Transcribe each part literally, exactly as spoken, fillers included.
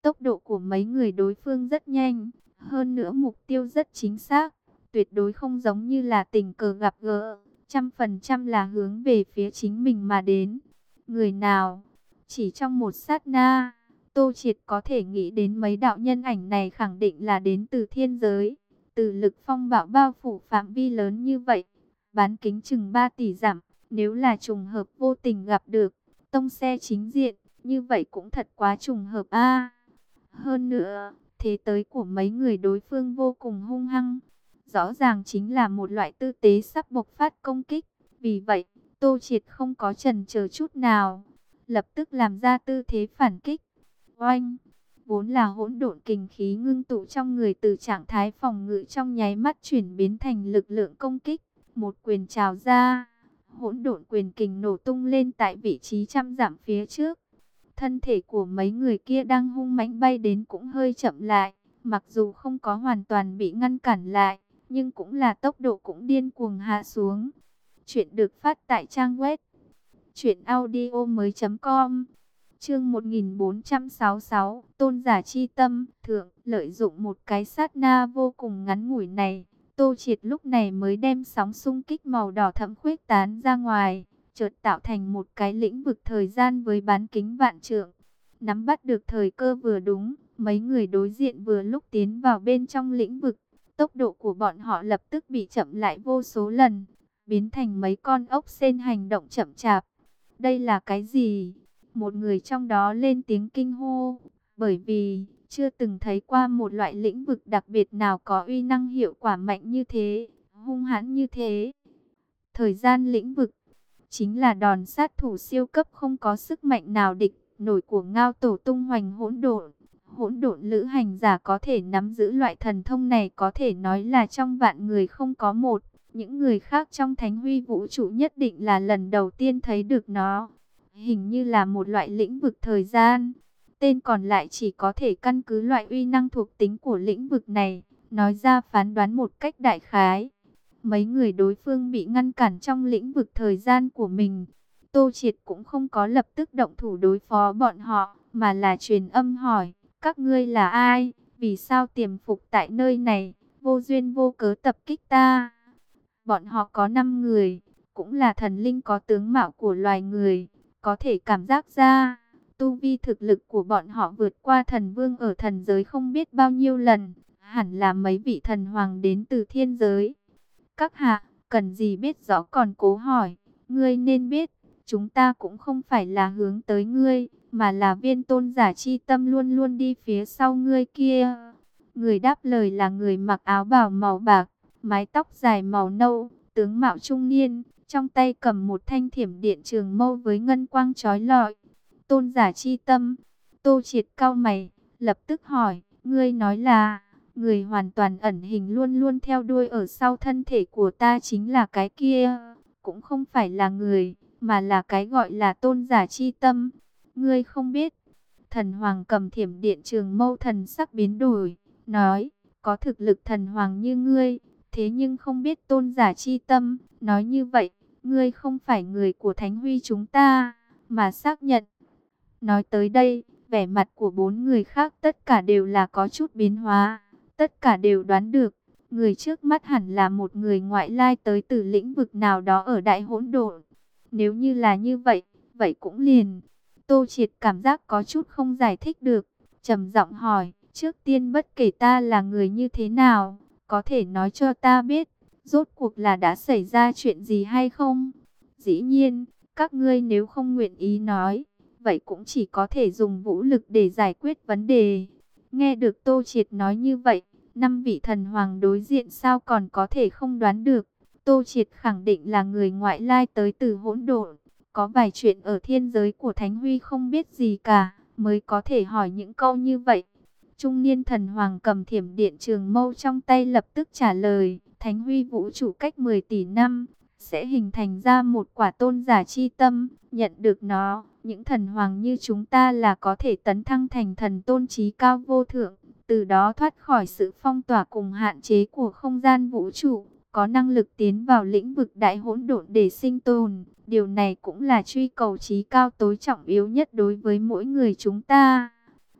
tốc độ của mấy người đối phương rất nhanh, hơn nữa mục tiêu rất chính xác, tuyệt đối không giống như là tình cờ gặp gỡ, trăm phần trăm là hướng về phía chính mình mà đến. Người nào? Chỉ trong một sát na, Tô Triệt có thể nghĩ đến mấy đạo nhân ảnh này khẳng định là đến từ thiên giới. Từ lực phong bạo bao phủ phạm vi lớn như vậy, bán kính chừng ba tỷ dặm, nếu là trùng hợp vô tình gặp được, tông xe chính diện, như vậy cũng thật quá trùng hợp a. Hơn nữa, thế tới của mấy người đối phương vô cùng hung hăng, rõ ràng chính là một loại tư tế sắp bộc phát công kích. Vì vậy, Tô Triệt không có chần chờ chút nào, lập tức làm ra tư thế phản kích. Oanh! Vốn là hỗn độn kình khí ngưng tụ trong người từ trạng thái phòng ngự trong nháy mắt chuyển biến thành lực lượng công kích. Một quyền trào ra, hỗn độn quyền kình nổ tung lên tại vị trí trăm dặm phía trước. Thân thể của mấy người kia đang hung mãnh bay đến cũng hơi chậm lại, mặc dù không có hoàn toàn bị ngăn cản lại, nhưng cũng là tốc độ cũng điên cuồng hạ xuống. Chuyện được phát tại trang web truyện audio mới chấm com. Chương một nghìn bốn trăm sáu mươi sáu, Tôn giả chi tâm, thượng, lợi dụng một cái sát na vô cùng ngắn ngủi này, Tô Triệt lúc này mới đem sóng xung kích màu đỏ thẫm khuếch tán ra ngoài, chợt tạo thành một cái lĩnh vực thời gian với bán kính vạn trượng. Nắm bắt được thời cơ vừa đúng, mấy người đối diện vừa lúc tiến vào bên trong lĩnh vực, tốc độ của bọn họ lập tức bị chậm lại vô số lần, biến thành mấy con ốc sên hành động chậm chạp. Đây là cái gì? Một người trong đó lên tiếng kinh hô, bởi vì chưa từng thấy qua một loại lĩnh vực đặc biệt nào có uy năng hiệu quả mạnh như thế, hung hãn như thế. Thời gian lĩnh vực chính là đòn sát thủ siêu cấp không có sức mạnh nào địch nổi của Ngao Tổ tung hoành hỗn độn. Hỗn độn lữ hành giả có thể nắm giữ loại thần thông này có thể nói là trong vạn người không có một. Những người khác trong thánh huy vũ trụ nhất định là lần đầu tiên thấy được nó. Hình như là một loại lĩnh vực thời gian. Tên còn lại chỉ có thể căn cứ loại uy năng thuộc tính của lĩnh vực này, nói ra phán đoán một cách đại khái. Mấy người đối phương bị ngăn cản trong lĩnh vực thời gian của mình. Tô Triệt cũng không có lập tức động thủ đối phó bọn họ, mà là truyền âm hỏi, các ngươi là ai, vì sao tiềm phục tại nơi này, vô duyên vô cớ tập kích ta. Bọn họ có năm người, cũng là thần linh có tướng mạo của loài người, có thể cảm giác ra, tu vi thực lực của bọn họ vượt qua thần vương ở thần giới không biết bao nhiêu lần, hẳn là mấy vị thần hoàng đến từ thiên giới. Các hạ, cần gì biết rõ còn cố hỏi, ngươi nên biết, chúng ta cũng không phải là hướng tới ngươi, mà là viên tôn giả chi tâm luôn luôn đi phía sau ngươi kia. Người đáp lời là người mặc áo bào màu bạc, mái tóc dài màu nâu, tướng mạo trung niên, trong tay cầm một thanh thiểm điện trường mâu với ngân quang chói lọi. Tôn giả chi tâm, Tô Triệt cau mày, lập tức hỏi, ngươi nói là, người hoàn toàn ẩn hình luôn luôn theo đuôi ở sau thân thể của ta chính là cái kia, cũng không phải là người, mà là cái gọi là tôn giả chi tâm. Ngươi không biết. Thần hoàng cầm thiểm điện trường mâu thần sắc biến đổi, nói, có thực lực thần hoàng như ngươi, thế nhưng không biết tôn giả chi tâm, nói như vậy, ngươi không phải người của thánh huy chúng ta, mà xác nhận. Nói tới đây, vẻ mặt của bốn người khác tất cả đều là có chút biến hóa, tất cả đều đoán được, người trước mắt hẳn là một người ngoại lai tới từ lĩnh vực nào đó ở đại hỗn độn. Nếu như là như vậy, vậy cũng liền. Tô Triệt cảm giác có chút không giải thích được, trầm giọng hỏi, trước tiên bất kể ta là người như thế nào, có thể nói cho ta biết, rốt cuộc là đã xảy ra chuyện gì hay không? Dĩ nhiên, các ngươi nếu không nguyện ý nói, vậy cũng chỉ có thể dùng vũ lực để giải quyết vấn đề. Nghe được Tô Triệt nói như vậy, năm vị thần hoàng đối diện sao còn có thể không đoán được. Tô Triệt khẳng định là người ngoại lai tới từ hỗn độn, có vài chuyện ở thiên giới của Thánh Huy không biết gì cả, mới có thể hỏi những câu như vậy. Trung niên thần hoàng cầm thiểm điện trường mâu trong tay lập tức trả lời, Thánh Huy vũ trụ cách mười tỷ năm, sẽ hình thành ra một quả tôn giả chi tâm, nhận được nó, những thần hoàng như chúng ta là có thể tấn thăng thành thần tôn trí cao vô thượng, từ đó thoát khỏi sự phong tỏa cùng hạn chế của không gian vũ trụ, có năng lực tiến vào lĩnh vực đại hỗn độn để sinh tồn. Điều này cũng là truy cầu trí cao tối trọng yếu nhất đối với mỗi người chúng ta.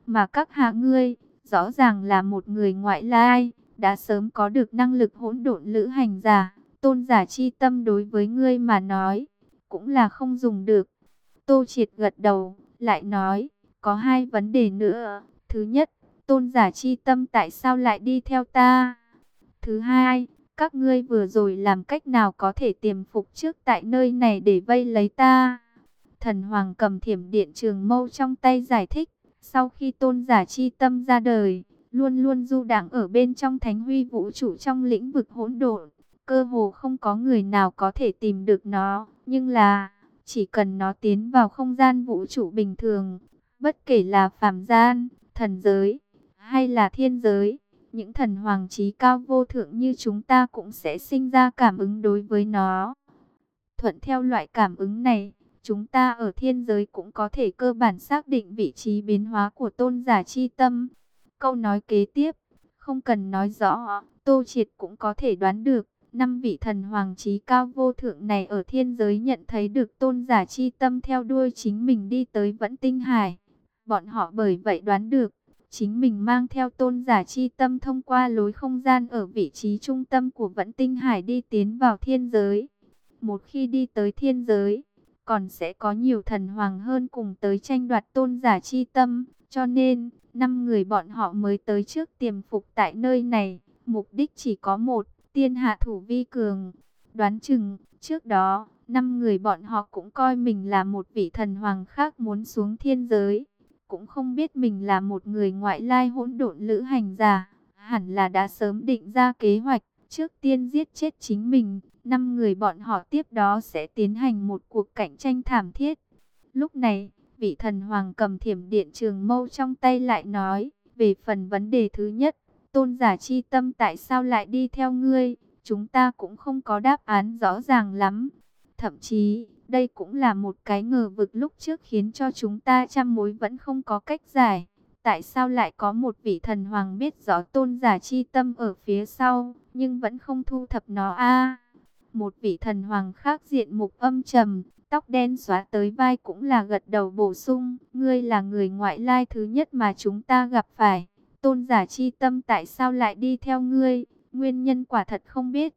Mà các hạ ngươi, rõ ràng là một người ngoại lai, đã sớm có được năng lực hỗn độn lữ hành giả. Tôn giả chi tâm đối với ngươi mà nói, cũng là không dùng được. Tô Triệt gật đầu, lại nói, có hai vấn đề nữa. Thứ nhất, tôn giả chi tâm tại sao lại đi theo ta? Thứ hai, các ngươi vừa rồi làm cách nào có thể tiềm phục trước tại nơi này để vây lấy ta? Thần Hoàng cầm thiểm điện trường mâu trong tay giải thích, sau khi tôn giả chi tâm ra đời, luôn luôn du đãng ở bên trong thánh huy vũ trụ trong lĩnh vực hỗn độn, cơ hồ không có người nào có thể tìm được nó, nhưng là chỉ cần nó tiến vào không gian vũ trụ bình thường, bất kể là phàm gian, thần giới hay là thiên giới, những thần hoàng trí cao vô thượng như chúng ta cũng sẽ sinh ra cảm ứng đối với nó. Thuận theo loại cảm ứng này, chúng ta ở thiên giới cũng có thể cơ bản xác định vị trí biến hóa của tôn giả chi tâm. Câu nói kế tiếp, không cần nói rõ, Tô Triệt cũng có thể đoán được, năm vị thần hoàng trí cao vô thượng này ở thiên giới nhận thấy được tôn giả chi tâm theo đuôi chính mình đi tới Vẫn Tinh Hải. Bọn họ bởi vậy đoán được, chính mình mang theo tôn giả chi tâm thông qua lối không gian ở vị trí trung tâm của Vẫn Tinh Hải đi tiến vào thiên giới. Một khi đi tới thiên giới, còn sẽ có nhiều thần hoàng hơn cùng tới tranh đoạt tôn giả chi tâm, cho nên năm người bọn họ mới tới trước tiềm phục tại nơi này, mục đích chỉ có một, tiên hạ thủ vi cường. Đoán chừng, trước đó, năm người bọn họ cũng coi mình là một vị thần hoàng khác muốn xuống thiên giới, cũng không biết mình là một người ngoại lai hỗn độn lữ hành giả, hẳn là đã sớm định ra kế hoạch, trước tiên giết chết chính mình. Năm người bọn họ tiếp đó sẽ tiến hành một cuộc cạnh tranh thảm thiết. Lúc này, vị thần hoàng cầm thiểm điện trường mâu trong tay lại nói, về phần vấn đề thứ nhất, tôn giả chi tâm tại sao lại đi theo ngươi, chúng ta cũng không có đáp án rõ ràng lắm. Thậm chí, đây cũng là một cái ngờ vực lúc trước khiến cho chúng ta trăm mối vẫn không có cách giải. Tại sao lại có một vị thần hoàng biết rõ tôn giả chi tâm ở phía sau, nhưng vẫn không thu thập nó a? Một vị thần hoàng khác diện mục âm trầm, tóc đen xóa tới vai cũng là gật đầu bổ sung, ngươi là người ngoại lai thứ nhất mà chúng ta gặp phải. Tôn giả chi tâm tại sao lại đi theo ngươi, nguyên nhân quả thật không biết.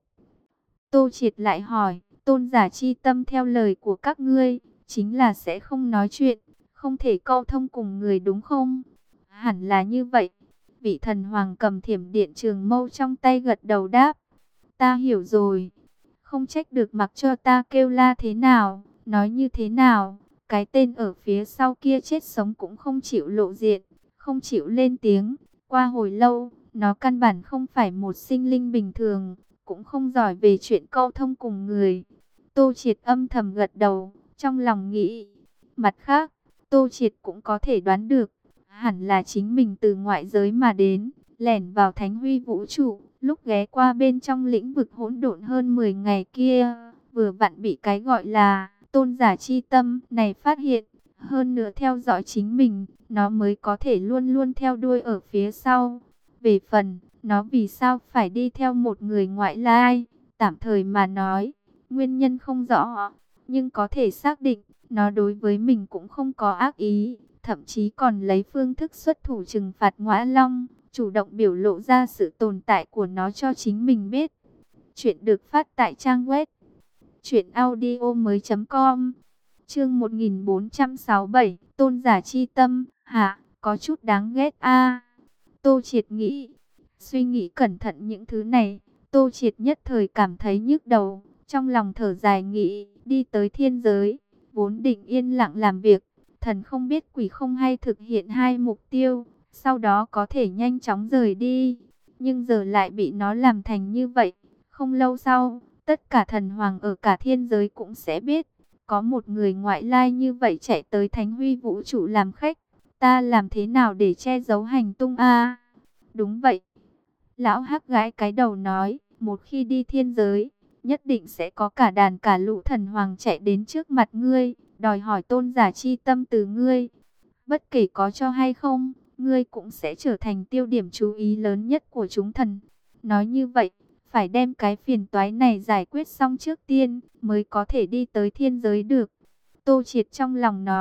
Tô Triệt lại hỏi, tôn giả chi tâm theo lời của các ngươi, chính là sẽ không nói chuyện, không thể câu thông cùng người đúng không? Hẳn là như vậy. Vị thần hoàng cầm thiểm điện trường mâu trong tay gật đầu đáp, ta hiểu rồi. Không trách được mặc cho ta kêu la thế nào, nói như thế nào, cái tên ở phía sau kia chết sống cũng không chịu lộ diện, không chịu lên tiếng. Qua hồi lâu, nó căn bản không phải một sinh linh bình thường, cũng không giỏi về chuyện câu thông cùng người. Tô Triệt âm thầm gật đầu, trong lòng nghĩ. Mặt khác, Tô Triệt cũng có thể đoán được, hẳn là chính mình từ ngoại giới mà đến, lẻn vào thánh huy vũ trụ. Lúc ghé qua bên trong lĩnh vực hỗn độn hơn mười ngày kia, vừa vặn bị cái gọi là tôn giả chi tâm này phát hiện. Hơn nữa theo dõi chính mình, nó mới có thể luôn luôn theo đuôi ở phía sau. Về phần, nó vì sao phải đi theo một người ngoại lai, tạm thời mà nói, nguyên nhân không rõ. Nhưng có thể xác định, nó đối với mình cũng không có ác ý, thậm chí còn lấy phương thức xuất thủ trừng phạt Ngõa Long, chủ động biểu lộ ra sự tồn tại của nó cho chính mình biết. Chuyện được phát tại trang web truyện audio mới chấm com. Chương một nghìn bốn trăm sáu mươi bảy, tôn giả chi tâm, hả, có chút đáng ghét a. Tô Triệt nghĩ, suy nghĩ cẩn thận những thứ này, Tô Triệt nhất thời cảm thấy nhức đầu, trong lòng thở dài nghĩ, đi tới thiên giới, vốn định yên lặng làm việc, thần không biết quỷ không hay thực hiện hai mục tiêu, sau đó có thể nhanh chóng rời đi. Nhưng giờ lại bị nó làm thành như vậy. Không lâu sau, tất cả thần hoàng ở cả thiên giới cũng sẽ biết, có một người ngoại lai như vậy chạy tới thánh huy vũ trụ làm khách. Ta làm thế nào để che giấu hành tung a? Đúng vậy. Lão Hắc gãi cái đầu nói, một khi đi thiên giới, nhất định sẽ có cả đàn cả lũ thần hoàng chạy đến trước mặt ngươi, đòi hỏi tôn giả chi tâm từ ngươi. Bất kể có cho hay không, ngươi cũng sẽ trở thành tiêu điểm chú ý lớn nhất của chúng thần. Nói như vậy, phải đem cái phiền toái này giải quyết xong trước tiên, mới có thể đi tới thiên giới được. Tô Triệt trong lòng nói,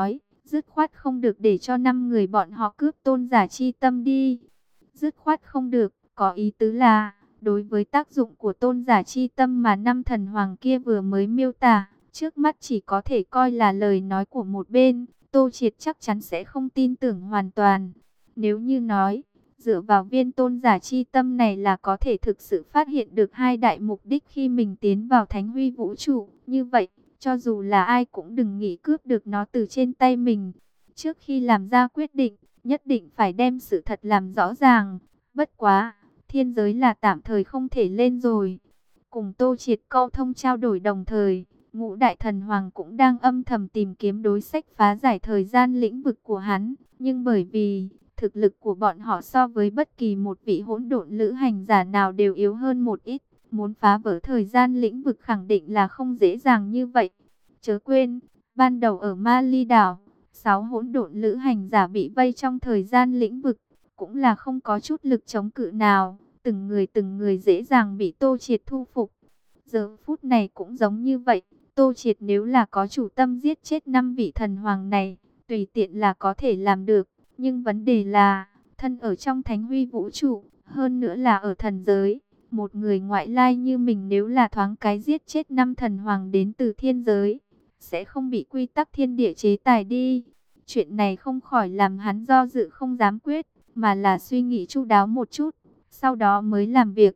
Dứt khoát không được để cho năm người bọn họ cướp tôn giả chi tâm đi. Dứt khoát không được, có ý tứ là, đối với tác dụng của tôn giả chi tâm mà năm thần hoàng kia vừa mới miêu tả, trước mắt chỉ có thể coi là lời nói của một bên, Tô Triệt chắc chắn sẽ không tin tưởng hoàn toàn. Nếu như nói, dựa vào viên tôn giả chi tâm này là có thể thực sự phát hiện được hai đại mục đích khi mình tiến vào thánh huy vũ trụ, như vậy, cho dù là ai cũng đừng nghĩ cướp được nó từ trên tay mình. Trước khi làm ra quyết định, nhất định phải đem sự thật làm rõ ràng. Bất quá, thiên giới là tạm thời không thể lên rồi. Cùng Tô Triệt câu thông trao đổi đồng thời, Ngũ Đại Thần Hoàng cũng đang âm thầm tìm kiếm đối sách phá giải thời gian lĩnh vực của hắn. Nhưng bởi vì thực lực của bọn họ so với bất kỳ một vị hỗn độn lữ hành giả nào đều yếu hơn một ít, muốn phá vỡ thời gian lĩnh vực khẳng định là không dễ dàng như vậy. Chớ quên, ban đầu ở Ma Ly đảo, sáu hỗn độn lữ hành giả bị vây trong thời gian lĩnh vực, cũng là không có chút lực chống cự nào, từng người từng người dễ dàng bị Tô Triệt thu phục. Giờ phút này cũng giống như vậy, Tô Triệt nếu là có chủ tâm giết chết năm vị thần hoàng này, tùy tiện là có thể làm được, nhưng vấn đề là, thân ở trong thánh huy vũ trụ, hơn nữa là ở thần giới, một người ngoại lai như mình nếu là thoáng cái giết chết năm thần hoàng đến từ thiên giới, sẽ không bị quy tắc thiên địa chế tài đi. Chuyện này không khỏi làm hắn do dự không dám quyết, mà là suy nghĩ chu đáo một chút, sau đó mới làm việc.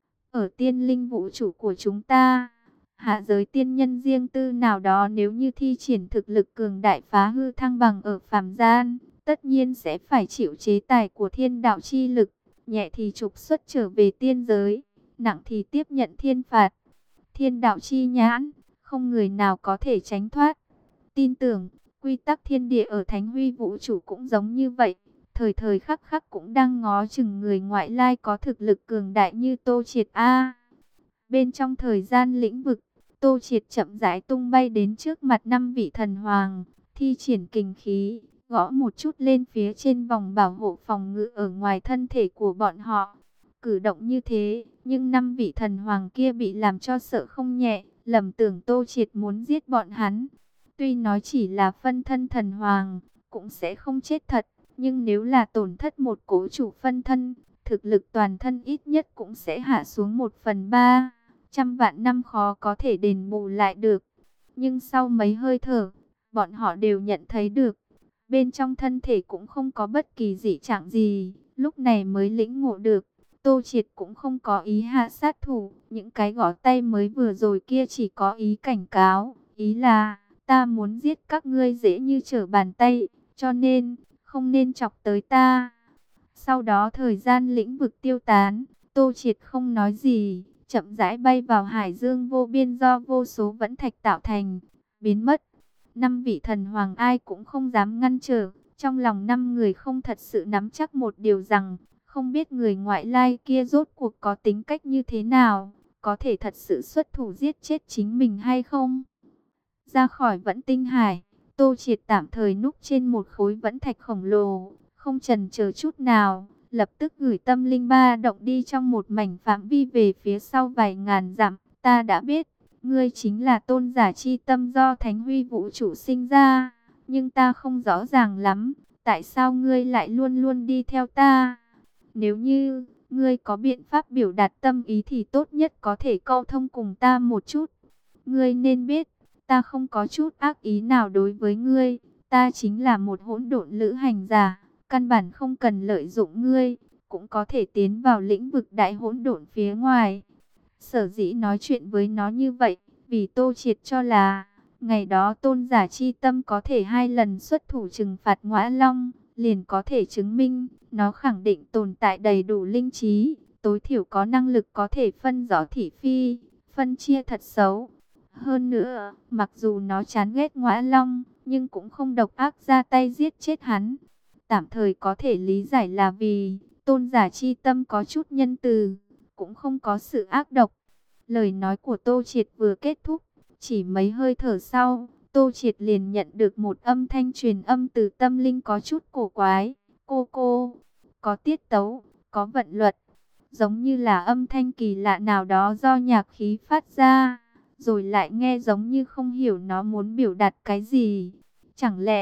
Ở tiên linh vũ trụ của chúng ta, hạ giới tiên nhân riêng tư nào đó nếu như thi triển thực lực cường đại phá hư thăng bằng ở phàm gian, tất nhiên sẽ phải chịu chế tài của thiên đạo chi lực, nhẹ thì trục xuất trở về tiên giới, nặng thì tiếp nhận thiên phạt. Thiên đạo chi nhãn, không người nào có thể tránh thoát. Tin tưởng, quy tắc thiên địa ở thánh huy vũ trụ cũng giống như vậy. Thời thời khắc khắc cũng đang ngó chừng người ngoại lai có thực lực cường đại như Tô Triệt A. Bên trong thời gian lĩnh vực, Tô Triệt chậm rãi tung bay đến trước mặt năm vị thần hoàng, thi triển kình khí, gõ một chút lên phía trên vòng bảo hộ phòng ngự ở ngoài thân thể của bọn họ. Cử động như thế, nhưng năm vị thần hoàng kia bị làm cho sợ không nhẹ, lầm tưởng Tô Triệt muốn giết bọn hắn. Tuy nói chỉ là phân thân thần hoàng, cũng sẽ không chết thật. Nhưng nếu là tổn thất một cố chủ phân thân, thực lực toàn thân ít nhất cũng sẽ hạ xuống một phần ba. Trăm vạn năm khó có thể đền bù lại được. Nhưng sau mấy hơi thở, bọn họ đều nhận thấy được. Bên trong thân thể cũng không có bất kỳ dị trạng gì. Lúc này mới lĩnh ngộ được. Tô Triệt cũng không có ý hạ sát thủ. Những cái gõ tay mới vừa rồi kia chỉ có ý cảnh cáo. Ý là, ta muốn giết các ngươi dễ như trở bàn tay. Cho nên, không nên chọc tới ta. Sau đó thời gian lĩnh vực tiêu tán, Tô Triệt không nói gì, chậm rãi bay vào hải dương vô biên do vô số vẫn thạch tạo thành, biến mất. Năm vị thần hoàng ai cũng không dám ngăn trở, trong lòng năm người không thật sự nắm chắc một điều rằng, không biết người ngoại lai kia rốt cuộc có tính cách như thế nào, có thể thật sự xuất thủ giết chết chính mình hay không. Ra khỏi vẫn tinh hải, Tô Triệt tạm thời núp trên một khối vẫn thạch khổng lồ, không chần chờ chút nào, lập tức gửi tâm linh ba động đi trong một mảnh phạm vi về phía sau vài ngàn dặm. Ta đã biết, ngươi chính là tôn giả chi tâm do thánh huy vũ trụ sinh ra, nhưng ta không rõ ràng lắm, tại sao ngươi lại luôn luôn đi theo ta. Nếu như, ngươi có biện pháp biểu đạt tâm ý thì tốt nhất có thể câu thông cùng ta một chút. Ngươi nên biết, ta không có chút ác ý nào đối với ngươi, ta chính là một hỗn độn lữ hành giả, căn bản không cần lợi dụng ngươi, cũng có thể tiến vào lĩnh vực đại hỗn độn phía ngoài. Sở dĩ nói chuyện với nó như vậy, vì Tô Triệt cho là, ngày đó tôn giả chi tâm có thể hai lần xuất thủ trừng phạt Ngõa Long, liền có thể chứng minh, nó khẳng định tồn tại đầy đủ linh trí, tối thiểu có năng lực có thể phân rõ thị phi, phân chia thật xấu. Hơn nữa, mặc dù nó chán ghét Ngõa Long, nhưng cũng không độc ác ra tay giết chết hắn. Tạm thời có thể lý giải là vì tôn giả chi tâm có chút nhân từ, cũng không có sự ác độc. Lời nói của Tô Triệt vừa kết thúc, chỉ mấy hơi thở sau, Tô Triệt liền nhận được một âm thanh truyền âm từ tâm linh có chút cổ quái. Cô cô, có tiết tấu, có vận luật, giống như là âm thanh kỳ lạ nào đó do nhạc khí phát ra, rồi lại nghe giống như không hiểu nó muốn biểu đạt cái gì. Chẳng lẽ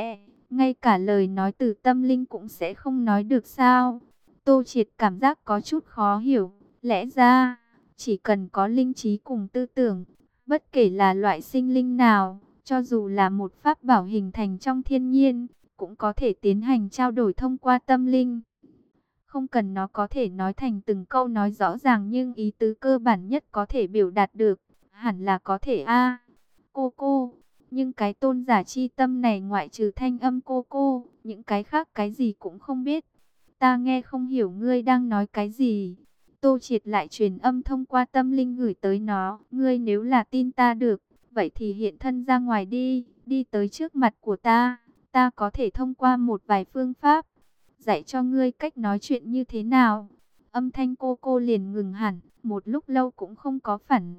ngay cả lời nói từ tâm linh cũng sẽ không nói được sao? Tô Triệt cảm giác có chút khó hiểu. Lẽ ra, chỉ cần có linh trí cùng tư tưởng, bất kể là loại sinh linh nào, cho dù là một pháp bảo hình thành trong thiên nhiên, cũng có thể tiến hành trao đổi thông qua tâm linh. Không cần nó có thể nói thành từng câu nói rõ ràng, nhưng ý tứ cơ bản nhất có thể biểu đạt được, hẳn là có thể a. Cô cô, nhưng cái tôn giả chi tâm này ngoại trừ thanh âm cô cô, những cái khác cái gì cũng không biết. Ta nghe không hiểu ngươi đang nói cái gì. Tô Triệt lại truyền âm thông qua tâm linh gửi tới nó. Ngươi nếu là tin ta được, vậy thì hiện thân ra ngoài đi, đi tới trước mặt của ta. Ta có thể thông qua một vài phương pháp, dạy cho ngươi cách nói chuyện như thế nào. Âm thanh cô cô liền ngừng hẳn, một lúc lâu cũng không có phản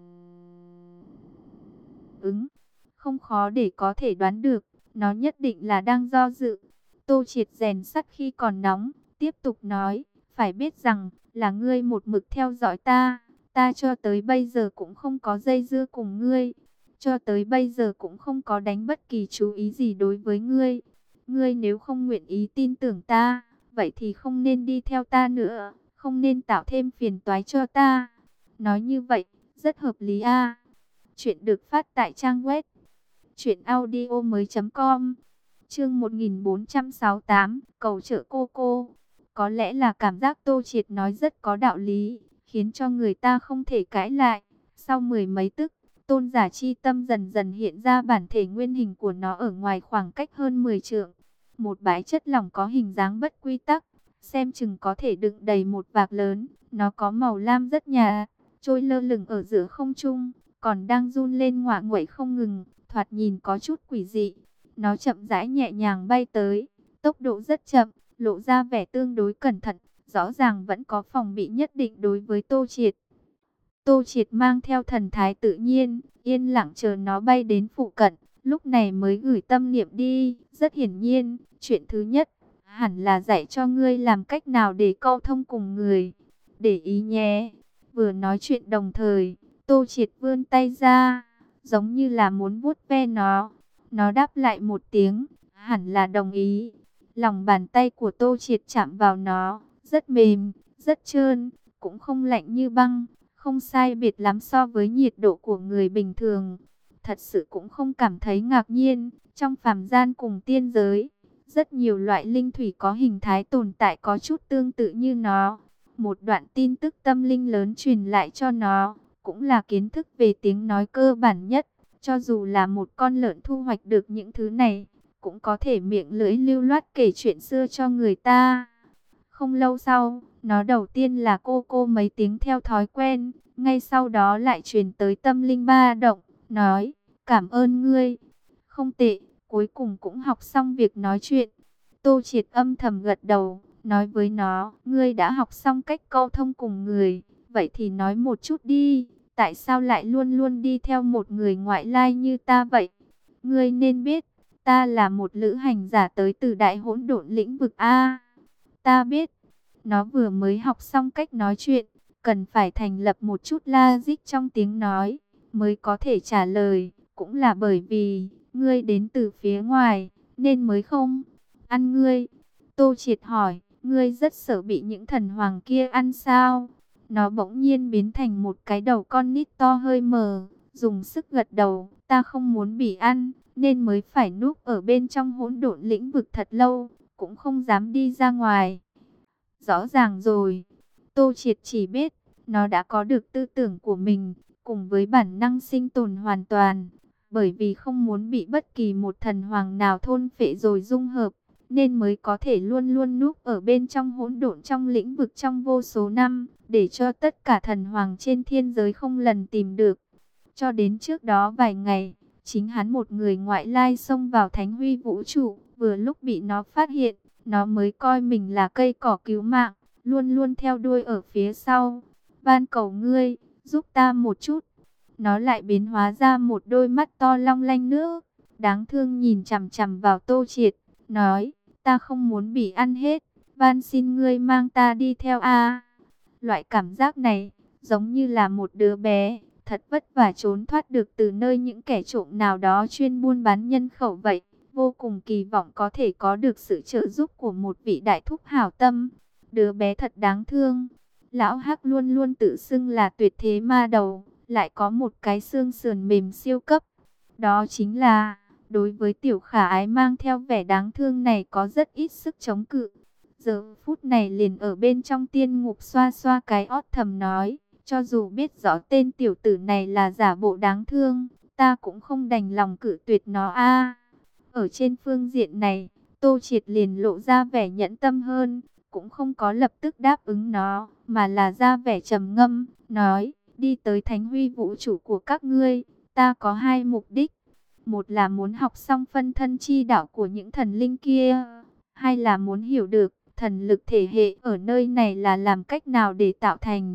ứng. Không khó để có thể đoán được, nó nhất định là đang do dự. Tô Triệt rèn sắt khi còn nóng, tiếp tục nói, phải biết rằng, là ngươi một mực theo dõi ta. Ta cho tới bây giờ cũng không có dây dưa cùng ngươi. Cho tới bây giờ cũng không có đánh bất kỳ chú ý gì đối với ngươi. Ngươi nếu không nguyện ý tin tưởng ta, vậy thì không nên đi theo ta nữa, không nên tạo thêm phiền toái cho ta. Nói như vậy, rất hợp lý a. Chuyện được phát tại trang web truyện audio mới chấm com. Chương một nghìn bốn trăm sáu mươi tám, cầu trợ cô cô. Có lẽ là cảm giác Tô Triệt nói rất có đạo lý, khiến cho người ta không thể cãi lại. Sau mười mấy tức, tôn giả chi tâm dần dần hiện ra bản thể nguyên hình của nó ở ngoài khoảng cách hơn mười trượng. Một bãi chất lỏng có hình dáng bất quy tắc, xem chừng có thể đựng đầy một vạc lớn. Nó có màu lam rất nhạt, trôi lơ lửng ở giữa không trung, còn đang run lên ngoạ nguậy không ngừng, thoạt nhìn có chút quỷ dị. Nó chậm rãi nhẹ nhàng bay tới, tốc độ rất chậm, lộ ra vẻ tương đối cẩn thận, rõ ràng vẫn có phòng bị nhất định đối với Tô Triệt. Tô Triệt mang theo thần thái tự nhiên, yên lặng chờ nó bay đến phụ cận, lúc này mới gửi tâm niệm đi. Rất hiển nhiên, chuyện thứ nhất, hẳn là dạy cho ngươi làm cách nào để câu thông cùng người. Để ý nhé. Vừa nói chuyện đồng thời, Tô Triệt vươn tay ra, giống như là muốn vuốt ve nó. Nó đáp lại một tiếng, hẳn là đồng ý. Lòng bàn tay của Tô Triệt chạm vào nó, rất mềm, rất trơn, cũng không lạnh như băng, không sai biệt lắm so với nhiệt độ của người bình thường. Thật sự cũng không cảm thấy ngạc nhiên, trong phàm gian cùng tiên giới, rất nhiều loại linh thủy có hình thái tồn tại có chút tương tự như nó. Một đoạn tin tức tâm linh lớn truyền lại cho nó, cũng là kiến thức về tiếng nói cơ bản nhất. Cho dù là một con lợn thu hoạch được những thứ này, cũng có thể miệng lưỡi lưu loát kể chuyện xưa cho người ta. Không lâu sau, nó đầu tiên là cô cô mấy tiếng theo thói quen, ngay sau đó lại truyền tới tâm linh ba động, nói, cảm ơn ngươi. Không tệ, cuối cùng cũng học xong việc nói chuyện. Tô Triệt âm thầm gật đầu, nói với nó, ngươi đã học xong cách câu thông cùng người, vậy thì nói một chút đi. Tại sao lại luôn luôn đi theo một người ngoại lai như ta vậy? Ngươi nên biết, ta là một lữ hành giả tới từ đại hỗn độn lĩnh vực A. Ta biết, nó vừa mới học xong cách nói chuyện, cần phải thành lập một chút logic trong tiếng nói, mới có thể trả lời. Cũng là bởi vì, ngươi đến từ phía ngoài, nên mới không ăn ngươi. Tô Triệt hỏi, ngươi rất sợ bị những thần hoàng kia ăn sao? Nó bỗng nhiên biến thành một cái đầu con nít to hơi mờ, dùng sức gật đầu, ta không muốn bị ăn, nên mới phải núp ở bên trong hỗn độn lĩnh vực thật lâu, cũng không dám đi ra ngoài. Rõ ràng rồi, Tô Triệt chỉ biết, nó đã có được tư tưởng của mình, cùng với bản năng sinh tồn hoàn toàn, bởi vì không muốn bị bất kỳ một thần hoàng nào thôn phệ rồi dung hợp, nên mới có thể luôn luôn núp ở bên trong hỗn độn trong lĩnh vực trong vô số năm, để cho tất cả thần hoàng trên thiên giới không lần tìm được. Cho đến trước đó vài ngày, chính hắn một người ngoại lai xông vào thánh huy vũ trụ, vừa lúc bị nó phát hiện, nó mới coi mình là cây cỏ cứu mạng, luôn luôn theo đuôi ở phía sau. Van cầu ngươi, giúp ta một chút. Nó lại biến hóa ra một đôi mắt to long lanh nước, đáng thương nhìn chằm chằm vào Tô Triệt, nói, ta không muốn bị ăn hết, van xin ngươi mang ta đi theo a. Loại cảm giác này, giống như là một đứa bé, thật vất vả trốn thoát được từ nơi những kẻ trộm nào đó chuyên buôn bán nhân khẩu vậy, vô cùng kỳ vọng có thể có được sự trợ giúp của một vị đại thúc hảo tâm. Đứa bé thật đáng thương. Lão Hắc luôn luôn tự xưng là tuyệt thế ma đầu, lại có một cái xương sườn mềm siêu cấp. Đó chính là, đối với tiểu khả ái mang theo vẻ đáng thương này có rất ít sức chống cự. Giờ phút này liền ở bên trong tiên ngục xoa xoa cái ót thầm nói, cho dù biết rõ tên tiểu tử này là giả bộ đáng thương, ta cũng không đành lòng cự tuyệt nó a. Ở trên phương diện này, Tô Triệt liền lộ ra vẻ nhẫn tâm hơn, cũng không có lập tức đáp ứng nó, mà là ra vẻ trầm ngâm, nói, đi tới Thánh Huy vũ trụ của các ngươi, ta có hai mục đích. Một là muốn học xong phân thân chi đạo của những thần linh kia, hai là muốn hiểu được thần lực thể hệ ở nơi này là làm cách nào để tạo thành.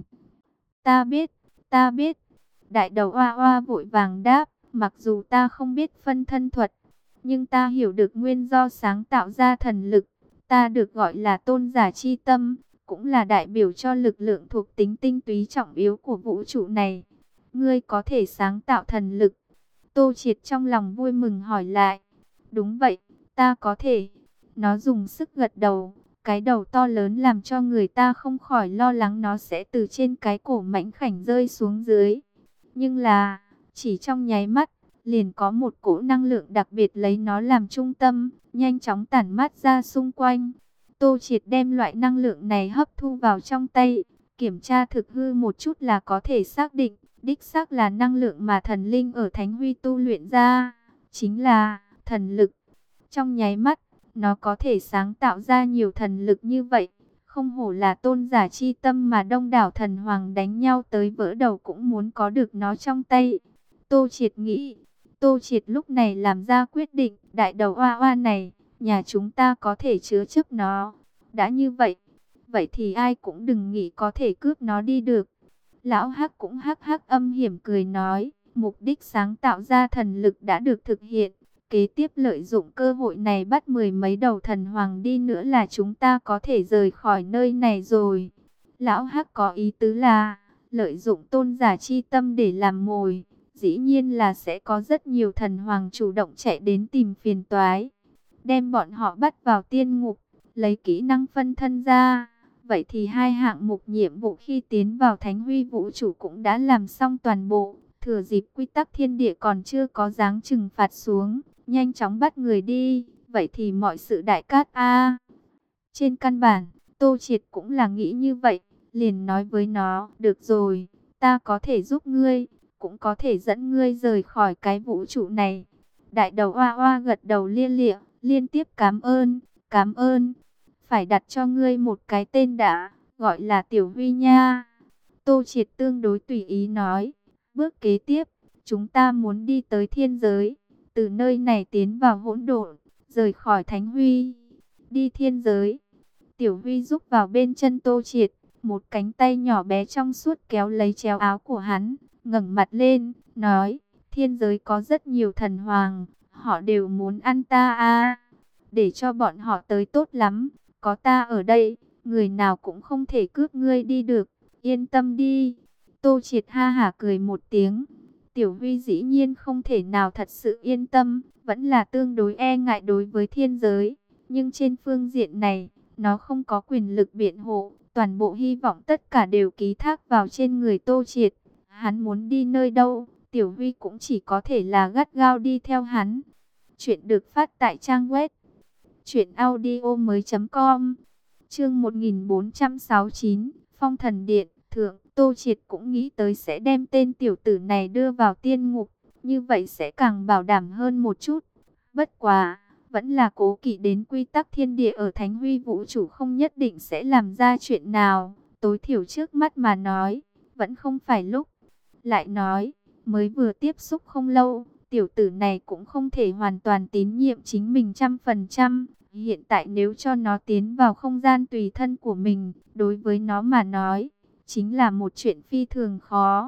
Ta biết, ta biết. Đại đầu oa oa vội vàng đáp, mặc dù ta không biết phân thân thuật, nhưng ta hiểu được nguyên do sáng tạo ra thần lực. Ta được gọi là tôn giả chi tâm, cũng là đại biểu cho lực lượng thuộc tính tinh túy trọng yếu của vũ trụ này. Ngươi có thể sáng tạo thần lực. Tô Triệt trong lòng vui mừng hỏi lại. Đúng vậy, ta có thể. Nó dùng sức gật đầu. Cái đầu to lớn làm cho người ta không khỏi lo lắng nó sẽ từ trên cái cổ mảnh khảnh rơi xuống dưới. Nhưng là, chỉ trong nháy mắt, liền có một cỗ năng lượng đặc biệt lấy nó làm trung tâm, nhanh chóng tản mát ra xung quanh. Tô Triệt đem loại năng lượng này hấp thu vào trong tay, kiểm tra thực hư một chút là có thể xác định, đích xác là năng lượng mà thần linh ở Thánh Huy tu luyện ra, chính là thần lực. Trong nháy mắt, nó có thể sáng tạo ra nhiều thần lực như vậy, không hổ là tôn giả chi tâm mà đông đảo thần hoàng đánh nhau tới vỡ đầu cũng muốn có được nó trong tay. Tô Triệt nghĩ, Tô Triệt lúc này làm ra quyết định, đại đầu oa oa này, nhà chúng ta có thể chứa chấp nó. Đã như vậy, vậy thì ai cũng đừng nghĩ có thể cướp nó đi được. Lão Hắc cũng hắc hắc âm hiểm cười nói, mục đích sáng tạo ra thần lực đã được thực hiện. Kế tiếp lợi dụng cơ hội này bắt mười mấy đầu thần hoàng đi nữa là chúng ta có thể rời khỏi nơi này rồi. Lão Hắc có ý tứ là, lợi dụng tôn giả chi tâm để làm mồi. Dĩ nhiên là sẽ có rất nhiều thần hoàng chủ động chạy đến tìm phiền toái. Đem bọn họ bắt vào tiên ngục, lấy kỹ năng phân thân ra. Vậy thì hai hạng mục nhiệm vụ khi tiến vào Thánh Huy vũ trụ cũng đã làm xong toàn bộ. Thừa dịp quy tắc thiên địa còn chưa có dáng trừng phạt xuống, nhanh chóng bắt người đi. Vậy thì mọi sự đại cát a. Trên căn bản, Tô Triệt cũng là nghĩ như vậy. Liền nói với nó, được rồi, ta có thể giúp ngươi, cũng có thể dẫn ngươi rời khỏi cái vũ trụ này. Đại đầu oa oa gật đầu lia lịa, liên tiếp cảm ơn, cảm ơn. Phải đặt cho ngươi một cái tên đã, gọi là Tiểu Huy nha. Tô Triệt tương đối tùy ý nói, bước kế tiếp, chúng ta muốn đi tới thiên giới, từ nơi này tiến vào hỗn độn, rời khỏi Thánh Huy, đi thiên giới. Tiểu Huy giúp vào bên chân Tô Triệt, một cánh tay nhỏ bé trong suốt kéo lấy chéo áo của hắn, ngẩng mặt lên, nói, thiên giới có rất nhiều thần hoàng, họ đều muốn ăn ta a. Để cho bọn họ tới tốt lắm, có ta ở đây, người nào cũng không thể cướp ngươi đi được, yên tâm đi. Tô Triệt ha hả cười một tiếng. Tiểu Huy dĩ nhiên không thể nào thật sự yên tâm, vẫn là tương đối e ngại đối với thiên giới. Nhưng trên phương diện này, nó không có quyền lực biện hộ, toàn bộ hy vọng tất cả đều ký thác vào trên người Tô Triệt. Hắn muốn đi nơi đâu, Tiểu Huy cũng chỉ có thể là gắt gao đi theo hắn. Chuyện được phát tại trang web truyện audio mới chấm com. Chương một nghìn bốn trăm sáu mươi chín, Phong Thần Điện, thượng. Tô Triệt cũng nghĩ tới sẽ đem tên tiểu tử này đưa vào tiên ngục, như vậy sẽ càng bảo đảm hơn một chút. Bất quá, vẫn là cố kỵ đến quy tắc thiên địa ở Thánh Huy vũ trụ không nhất định sẽ làm ra chuyện nào, tối thiểu trước mắt mà nói, vẫn không phải lúc. Lại nói, mới vừa tiếp xúc không lâu, tiểu tử này cũng không thể hoàn toàn tín nhiệm chính mình trăm phần trăm. Hiện tại nếu cho nó tiến vào không gian tùy thân của mình, đối với nó mà nói, chính là một chuyện phi thường khó.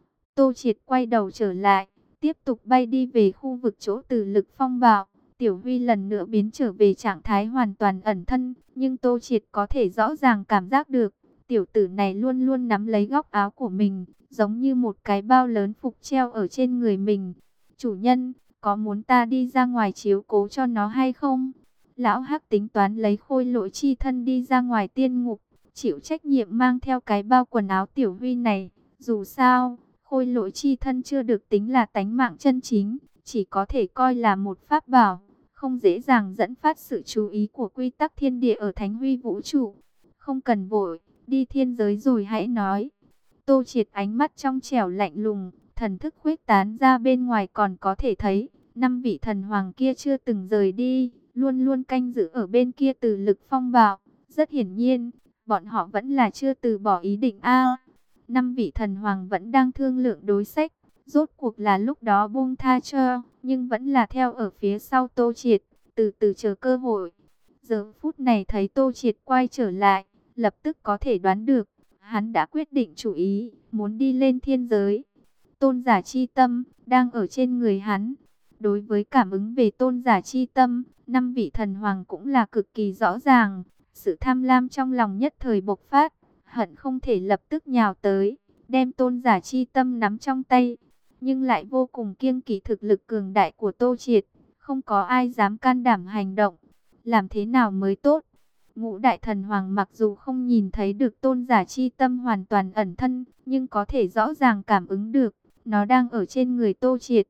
Tô Triệt quay đầu trở lại, tiếp tục bay đi về khu vực chỗ từ lực phong bạo. Tiểu Huy lần nữa biến trở về trạng thái hoàn toàn ẩn thân, nhưng Tô Triệt có thể rõ ràng cảm giác được, tiểu tử này luôn luôn nắm lấy góc áo của mình, giống như một cái bao lớn phục treo ở trên người mình. Chủ nhân, có muốn ta đi ra ngoài chiếu cố cho nó hay không? Lão Hắc tính toán lấy khôi lỗi chi thân đi ra ngoài tiên ngục, chịu trách nhiệm mang theo cái bao quần áo Tiểu Huy này. Dù sao, khôi lỗi chi thân chưa được tính là tánh mạng chân chính, chỉ có thể coi là một pháp bảo, không dễ dàng dẫn phát sự chú ý của quy tắc thiên địa ở Thánh Huy vũ trụ. Không cần vội, đi thiên giới rồi hãy nói. Tô Triệt ánh mắt trong trẻo lạnh lùng, thần thức khuếch tán ra bên ngoài, còn có thể thấy năm vị thần hoàng kia chưa từng rời đi, luôn luôn canh giữ ở bên kia từ lực phong bạo. Rất hiển nhiên, bọn họ vẫn là chưa từ bỏ ý định a. Năm vị thần hoàng vẫn đang thương lượng đối sách, rốt cuộc là lúc đó buông tha cho, nhưng vẫn là theo ở phía sau Tô Triệt, từ từ chờ cơ hội. Giờ phút này thấy Tô Triệt quay trở lại, lập tức có thể đoán được, hắn đã quyết định chủ ý, muốn đi lên thiên giới. Tôn giả chi tâm đang ở trên người hắn. Đối với cảm ứng về tôn giả chi tâm, năm vị thần hoàng cũng là cực kỳ rõ ràng. Sự tham lam trong lòng nhất thời bộc phát, hận không thể lập tức nhào tới, đem tôn giả chi tâm nắm trong tay. Nhưng lại vô cùng kiêng kỵ thực lực cường đại của Tô Triệt, không có ai dám can đảm hành động. Làm thế nào mới tốt? Ngũ đại thần hoàng mặc dù không nhìn thấy được tôn giả chi tâm hoàn toàn ẩn thân, nhưng có thể rõ ràng cảm ứng được, nó đang ở trên người Tô Triệt.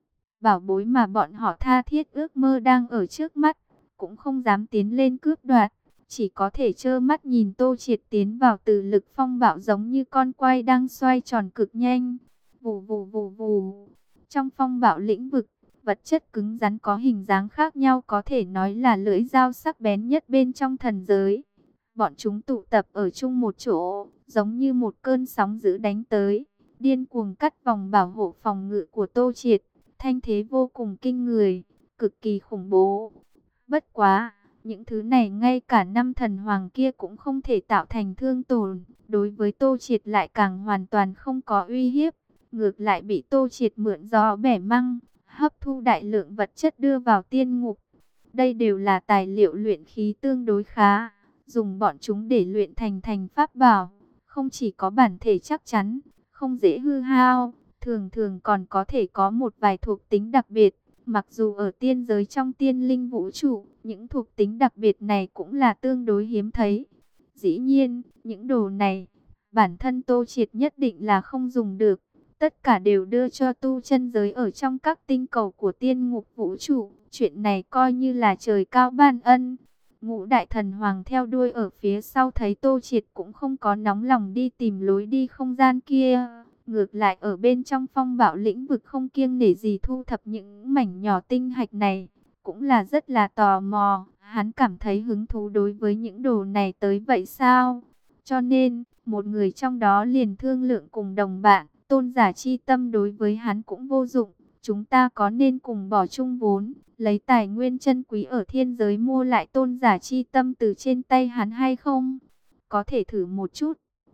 Bảo bối mà bọn họ tha thiết ước mơ đang ở trước mắt, cũng không dám tiến lên cướp đoạt, chỉ có thể trơ mắt nhìn Tô Triệt tiến vào từ lực phong bạo, giống như con quay đang xoay tròn cực nhanh. Vù vù vù vù. Trong phong bạo lĩnh vực, vật chất cứng rắn có hình dáng khác nhau, có thể nói là lưỡi dao sắc bén nhất bên trong thần giới. Bọn chúng tụ tập ở chung một chỗ, giống như một cơn sóng dữ đánh tới, điên cuồng cắt vòng bảo hộ phòng ngự của Tô Triệt. Thanh thế vô cùng kinh người, cực kỳ khủng bố. Bất quá, những thứ này ngay cả năm thần hoàng kia cũng không thể tạo thành thương tổn, đối với Tô Triệt lại càng hoàn toàn không có uy hiếp. Ngược lại bị Tô Triệt mượn gió bẻ măng, hấp thu đại lượng vật chất đưa vào tiên ngục. Đây đều là tài liệu luyện khí tương đối khá, dùng bọn chúng để luyện thành thành pháp bảo, không chỉ có bản thể chắc chắn, không dễ hư hao, thường thường còn có thể có một vài thuộc tính đặc biệt. Mặc dù ở tiên giới trong tiên linh vũ trụ, những thuộc tính đặc biệt này cũng là tương đối hiếm thấy. Dĩ nhiên, những đồ này, bản thân Tô Triệt nhất định là không dùng được. Tất cả đều đưa cho tu chân giới ở trong các tinh cầu của tiên ngục vũ trụ. Chuyện này coi như là trời cao ban ân. Ngũ đại thần hoàng theo đuôi ở phía sau thấy Tô Triệt cũng không có nóng lòng đi tìm lối đi không gian kia. Ngược lại ở bên trong phong bạo lĩnh vực không kiêng nể gì thu thập những mảnh nhỏ tinh hạch này. Cũng là rất là tò mò. Hắn cảm thấy hứng thú đối với những đồ này tới vậy sao? Cho nên, một người trong đó liền thương lượng cùng đồng bạn. Tôn giả chi tâm đối với hắn cũng vô dụng. Chúng ta có nên cùng bỏ chung vốn, lấy tài nguyên chân quý ở thiên giới mua lại tôn giả chi tâm từ trên tay hắn hay không? Có thể thử một chút.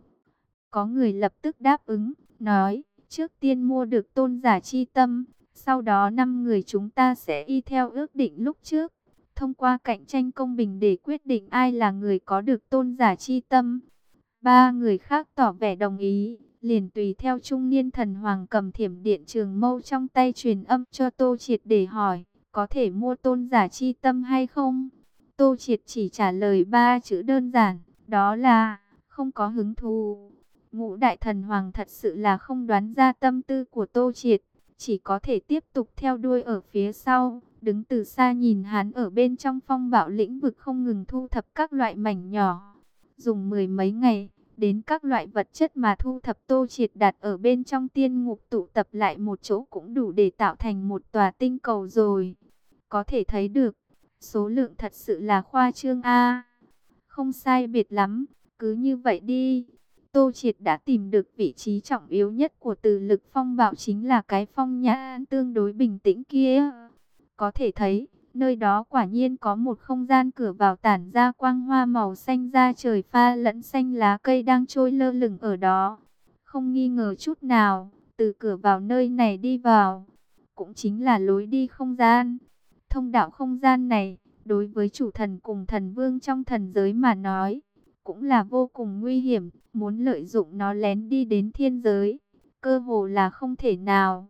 Có người lập tức đáp ứng, nói, trước tiên mua được tôn giả chi tâm, sau đó năm người chúng ta sẽ y theo ước định lúc trước, thông qua cạnh tranh công bình để quyết định ai là người có được tôn giả chi tâm. Ba người khác tỏ vẻ đồng ý, liền tùy theo trung niên thần hoàng cầm thiểm điện trường mâu trong tay truyền âm cho Tô Triệt để hỏi, có thể mua tôn giả chi tâm hay không? Tô Triệt chỉ trả lời ba chữ đơn giản, đó là, không có hứng thú. Ngũ đại thần hoàng thật sự là không đoán ra tâm tư của Tô Triệt, chỉ có thể tiếp tục theo đuôi ở phía sau, đứng từ xa nhìn hắn ở bên trong phong bạo lĩnh vực không ngừng thu thập các loại mảnh nhỏ. Dùng mười mấy ngày, đến các loại vật chất mà thu thập Tô Triệt đặt ở bên trong tiên ngục tụ tập lại một chỗ cũng đủ để tạo thành một tòa tinh cầu rồi. Có thể thấy được, số lượng thật sự là khoa trương a. Không sai biệt lắm, cứ như vậy đi. Tô Triệt đã tìm được vị trí trọng yếu nhất của từ lực phong bạo, chính là cái phong nhãn tương đối bình tĩnh kia. Có thể thấy, nơi đó quả nhiên có một không gian cửa vào tản ra quang hoa màu xanh da trời pha lẫn xanh lá cây đang trôi lơ lửng ở đó. Không nghi ngờ chút nào, từ cửa vào nơi này đi vào, cũng chính là lối đi không gian. Thông đạo không gian này, đối với chủ thần cùng thần vương trong thần giới mà nói, cũng là vô cùng nguy hiểm. Muốn lợi dụng nó lén đi đến thiên giới, cơ hồ là không thể nào.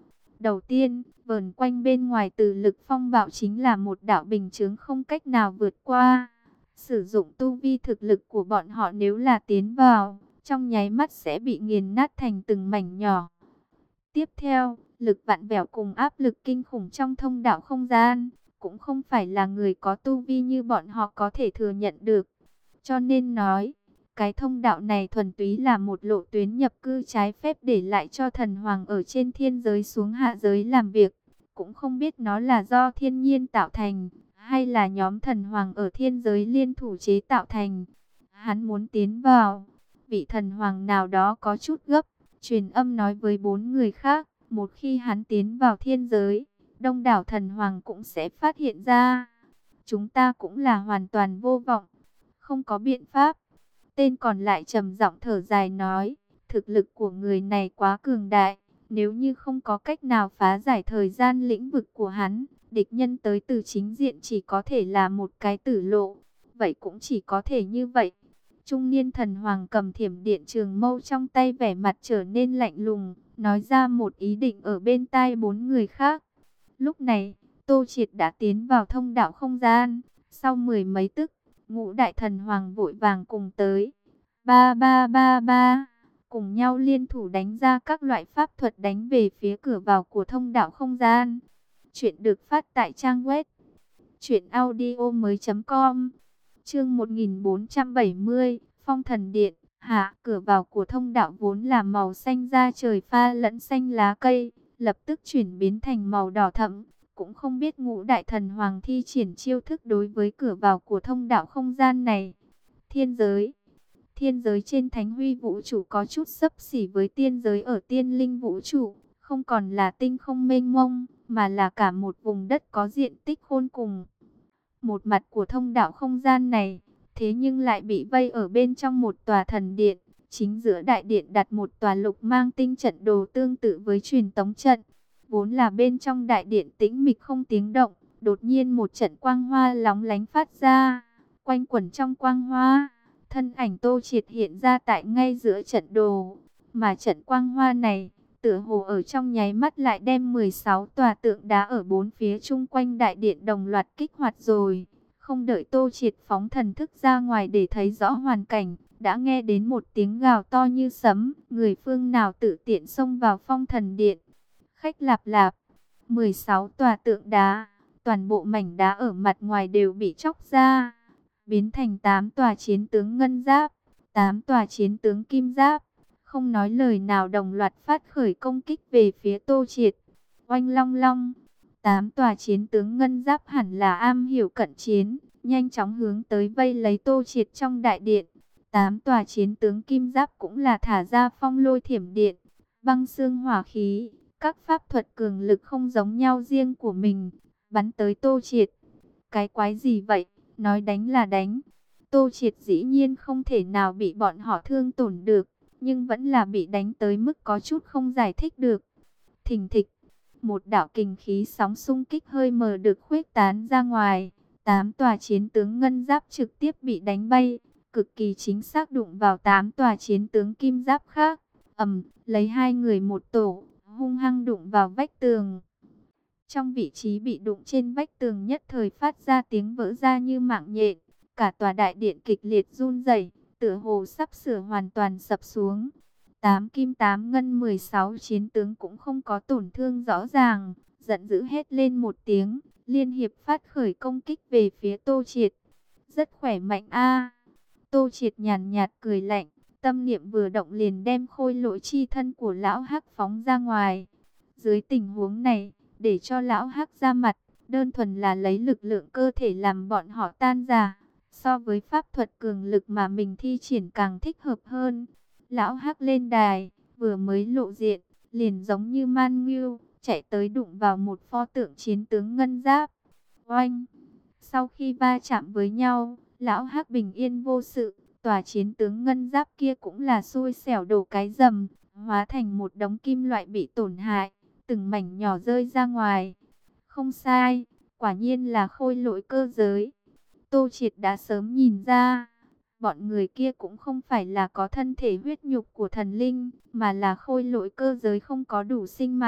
Đầu tiên, vờn quanh bên ngoài từ lực phong bạo chính là một đạo bình chướng không cách nào vượt qua. Sử dụng tu vi thực lực của bọn họ nếu là tiến vào, trong nháy mắt sẽ bị nghiền nát thành từng mảnh nhỏ. Tiếp theo, lực vặn vẹo cùng áp lực kinh khủng trong thông đạo không gian, cũng không phải là người có tu vi như bọn họ có thể thừa nhận được. Cho nên nói, cái thông đạo này thuần túy là một lộ tuyến nhập cư trái phép để lại cho thần hoàng ở trên thiên giới xuống hạ giới làm việc. Cũng không biết nó là do thiên nhiên tạo thành, hay là nhóm thần hoàng ở thiên giới liên thủ chế tạo thành. Hắn muốn tiến vào, vị thần hoàng nào đó có chút gấp, truyền âm nói với bốn người khác, một khi hắn tiến vào thiên giới, đông đảo thần hoàng cũng sẽ phát hiện ra. Chúng ta cũng là hoàn toàn vô vọng, không có biện pháp. Tên còn lại trầm giọng thở dài nói, thực lực của người này quá cường đại, nếu như không có cách nào phá giải thời gian lĩnh vực của hắn, địch nhân tới từ chính diện chỉ có thể là một cái tử lộ, vậy cũng chỉ có thể như vậy. Trung niên thần hoàng cầm thiểm điện trường mâu trong tay, vẻ mặt trở nên lạnh lùng, nói ra một ý định ở bên tai bốn người khác. Lúc này, Tô Triệt đã tiến vào thông đạo không gian, sau mười mấy tức, ngũ đại thần hoàng vội vàng cùng tới. Ba ba ba ba, cùng nhau liên thủ đánh ra các loại pháp thuật đánh về phía cửa vào của thông đạo không gian. Chuyện được phát tại trang web truyện audio mới chấm com. Chương một nghìn bốn trăm bảy mươi, Phong Thần Điện. Hạ, cửa vào của thông đạo vốn là màu xanh da trời pha lẫn xanh lá cây, lập tức chuyển biến thành màu đỏ thẫm. Cũng không biết ngũ đại thần hoàng thi triển chiêu thức đối với cửa vào của thông đạo không gian này. Thiên giới. Thiên giới trên thánh huy vũ trụ có chút xấp xỉ với tiên giới ở tiên linh vũ trụ. Không còn là tinh không mênh mông, mà là cả một vùng đất có diện tích khôn cùng. Một mặt của thông đạo không gian này, thế nhưng lại bị vây ở bên trong một tòa thần điện. Chính giữa đại điện đặt một tòa lục mang tinh trận đồ tương tự với truyền tống trận. Vốn là bên trong đại điện tĩnh mịch không tiếng động, đột nhiên một trận quang hoa lóng lánh phát ra, quanh quẩn trong quang hoa, thân ảnh Tô Triệt hiện ra tại ngay giữa trận đồ, mà trận quang hoa này, tựa hồ ở trong nháy mắt lại đem mười sáu tòa tượng đá ở bốn phía chung quanh đại điện đồng loạt kích hoạt rồi. Không đợi Tô Triệt phóng thần thức ra ngoài để thấy rõ hoàn cảnh, đã nghe đến một tiếng gào to như sấm, người phương nào tự tiện xông vào Phong Thần Điện. Khách lạp lạp, mười sáu tòa tượng đá, toàn bộ mảnh đá ở mặt ngoài đều bị chóc ra, biến thành tám tòa chiến tướng ngân giáp, tám tòa chiến tướng kim giáp, không nói lời nào đồng loạt phát khởi công kích về phía Tô Triệt. Oanh long long, tám tòa chiến tướng ngân giáp hẳn là am hiểu cận chiến, nhanh chóng hướng tới vây lấy Tô Triệt trong đại điện. Tám tòa chiến tướng kim giáp cũng là thả ra phong lôi thiểm điện, băng xương hỏa khí, các pháp thuật cường lực không giống nhau riêng của mình, bắn tới Tô Triệt. Cái quái gì vậy? Nói đánh là đánh. Tô Triệt dĩ nhiên không thể nào bị bọn họ thương tổn được, nhưng vẫn là bị đánh tới mức có chút không giải thích được. Thình thịch, một đạo kình khí sóng xung kích hơi mờ được khuếch tán ra ngoài. Tám tòa chiến tướng ngân giáp trực tiếp bị đánh bay, cực kỳ chính xác đụng vào tám tòa chiến tướng kim giáp khác. Ầm, lấy hai người một tổ, hung hăng đụng vào vách tường. Trong vị trí bị đụng trên vách tường nhất thời phát ra tiếng vỡ ra như mạng nhện. Cả tòa đại điện kịch liệt run rẩy, tựa hồ sắp sửa hoàn toàn sập xuống. Tám kim tám ngân mười sáu chiến tướng cũng không có tổn thương rõ ràng, giận dữ hét lên một tiếng, liên hiệp phát khởi công kích về phía Tô Triệt. Rất khỏe mạnh a. Tô Triệt nhàn nhạt cười lạnh, tâm niệm vừa động liền đem khôi lỗi chi thân của lão Hắc phóng ra ngoài. Dưới tình huống này, để cho lão Hắc ra mặt, đơn thuần là lấy lực lượng cơ thể làm bọn họ tan rã, so với pháp thuật cường lực mà mình thi triển càng thích hợp hơn. Lão Hắc lên đài, vừa mới lộ diện, liền giống như man ngưu, chạy tới đụng vào một pho tượng chiến tướng ngân giáp. Oanh! Sau khi va chạm với nhau, lão Hắc bình yên vô sự, tòa chiến tướng ngân giáp kia cũng là xui xẻo đổ cái rầm, hóa thành một đống kim loại bị tổn hại, từng mảnh nhỏ rơi ra ngoài. Không sai, quả nhiên là khôi lỗi cơ giới. Tô Triệt đã sớm nhìn ra, bọn người kia cũng không phải là có thân thể huyết nhục của thần linh, mà là khôi lỗi cơ giới không có đủ sinh mạng,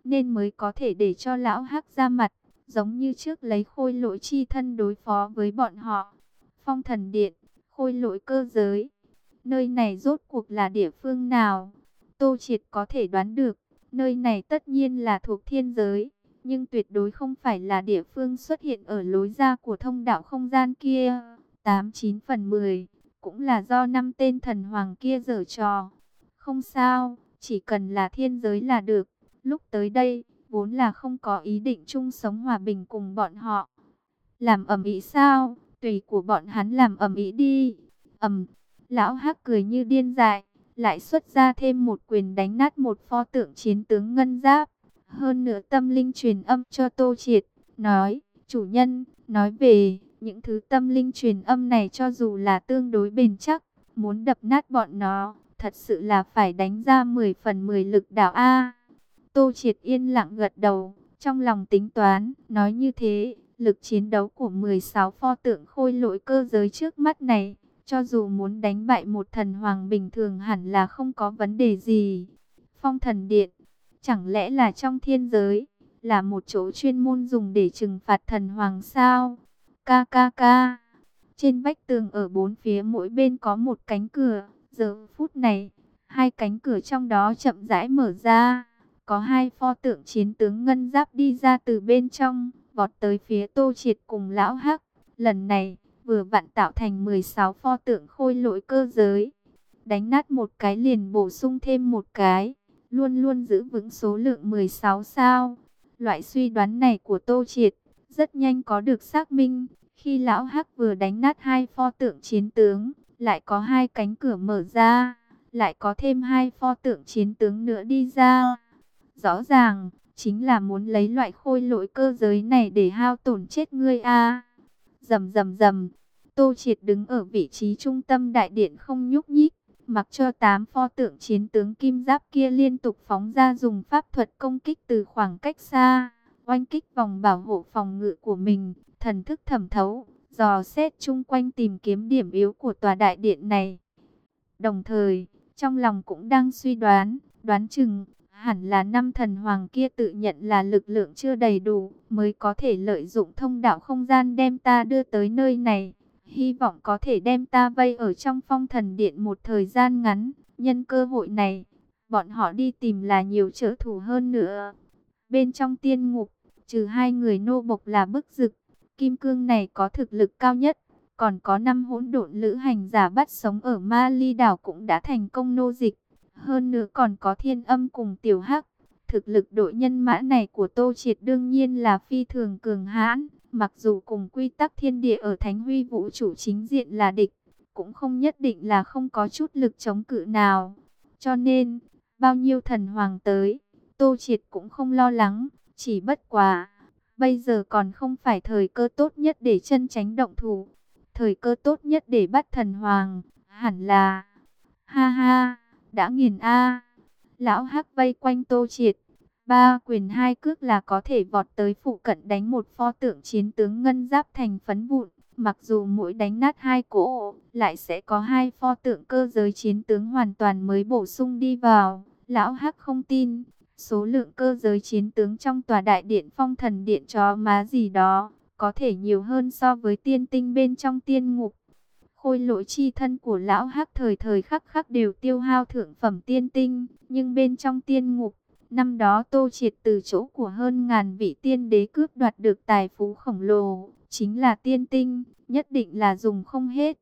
nên mới có thể để cho lão Hắc ra mặt, giống như trước lấy khôi lỗi chi thân đối phó với bọn họ. Phong Thần Điện, khôi lỗi cơ giới, nơi này rốt cuộc là địa phương nào? Tô Triệt có thể đoán được, nơi này tất nhiên là thuộc thiên giới, nhưng tuyệt đối không phải là địa phương xuất hiện ở lối ra của thông đạo không gian kia. Tám chín phần mười, cũng là do năm tên thần hoàng kia giở trò. Không sao, chỉ cần là thiên giới là được. Lúc tới đây, vốn là không có ý định chung sống hòa bình cùng bọn họ. Làm ầm ĩ sao? Tùy của bọn hắn làm ầm ĩ đi. Ầm, lão Hắc cười như điên dại, lại xuất ra thêm một quyền đánh nát một pho tượng chiến tướng ngân giáp. Hơn nữa tâm linh truyền âm cho Tô Triệt, nói, chủ nhân, nói về, những thứ tâm linh truyền âm này cho dù là tương đối bền chắc, muốn đập nát bọn nó, thật sự là phải đánh ra mười phần mười lực đạo A. Tô Triệt yên lặng gật đầu, trong lòng tính toán, nói như thế, lực chiến đấu của mười sáu pho tượng khôi lỗi cơ giới trước mắt này, cho dù muốn đánh bại một thần hoàng bình thường hẳn là không có vấn đề gì. Phong Thần Điện, chẳng lẽ là trong thiên giới, là một chỗ chuyên môn dùng để trừng phạt thần hoàng sao? Ca ca ca. Trên vách tường ở bốn phía mỗi bên có một cánh cửa, giờ phút này, hai cánh cửa trong đó chậm rãi mở ra. Có hai pho tượng chiến tướng ngân giáp đi ra từ bên trong, vọt tới phía Tô Triệt cùng lão Hắc. Lần này, vừa vặn tạo thành mười sáu pho tượng khôi lỗi cơ giới. Đánh nát một cái liền bổ sung thêm một cái, luôn luôn giữ vững số lượng mười sáu sao. Loại suy đoán này của Tô Triệt, rất nhanh có được xác minh. Khi lão Hắc vừa đánh nát hai pho tượng chiến tướng, lại có hai cánh cửa mở ra, lại có thêm hai pho tượng chiến tướng nữa đi ra. Rõ ràng, chính là muốn lấy loại khôi lỗi cơ giới này để hao tổn chết ngươi a. Rầm rầm rầm, Tô Triệt đứng ở vị trí trung tâm đại điện không nhúc nhích, mặc cho tám pho tượng chiến tướng kim giáp kia liên tục phóng ra dùng pháp thuật công kích từ khoảng cách xa, oanh kích vòng bảo hộ phòng ngự của mình, thần thức thẩm thấu, dò xét chung quanh tìm kiếm điểm yếu của tòa đại điện này. Đồng thời, trong lòng cũng đang suy đoán, đoán chừng hẳn là năm thần hoàng kia tự nhận là lực lượng chưa đầy đủ, mới có thể lợi dụng thông đạo không gian đem ta đưa tới nơi này. Hy vọng có thể đem ta vây ở trong Phong Thần Điện một thời gian ngắn. Nhân cơ hội này, bọn họ đi tìm là nhiều trợ thủ hơn nữa. Bên trong tiên ngục, trừ hai người nô bộc là Bức Dực, Kim Cương này có thực lực cao nhất. Còn có năm hỗn độn lữ hành giả bắt sống ở Ma Ly đảo cũng đã thành công nô dịch. Hơn nữa còn có Thiên Âm cùng Tiểu Hắc. Thực lực đội nhân mã này của Tô Triệt đương nhiên là phi thường cường hãn. Mặc dù cùng quy tắc thiên địa ở Thánh Huy vũ trụ chính diện là địch, cũng không nhất định là không có chút lực chống cự nào. Cho nên, bao nhiêu thần hoàng tới, Tô Triệt cũng không lo lắng, chỉ bất quá. Bây giờ còn không phải thời cơ tốt nhất để chân tránh động thủ. Thời cơ tốt nhất để bắt thần hoàng, hẳn là... Ha ha, đã nghiền a. Lão Hắc vây quanh Tô Triệt. Ba quyền hai cước là có thể vọt tới phụ cận đánh một pho tượng chiến tướng ngân giáp thành phấn vụn. Mặc dù mỗi đánh nát hai cỗ, lại sẽ có hai pho tượng cơ giới chiến tướng hoàn toàn mới bổ sung đi vào. Lão Hắc không tin, số lượng cơ giới chiến tướng trong tòa đại điện Phong Thần Điện chó má gì đó, có thể nhiều hơn so với tiên tinh bên trong tiên ngục. Khôi lỗi chi thân của lão Hắc thời thời khắc khắc đều tiêu hao thượng phẩm tiên tinh, nhưng bên trong tiên ngục, năm đó Tô Triệt từ chỗ của hơn ngàn vị tiên đế cướp đoạt được tài phú khổng lồ, chính là tiên tinh, nhất định là dùng không hết.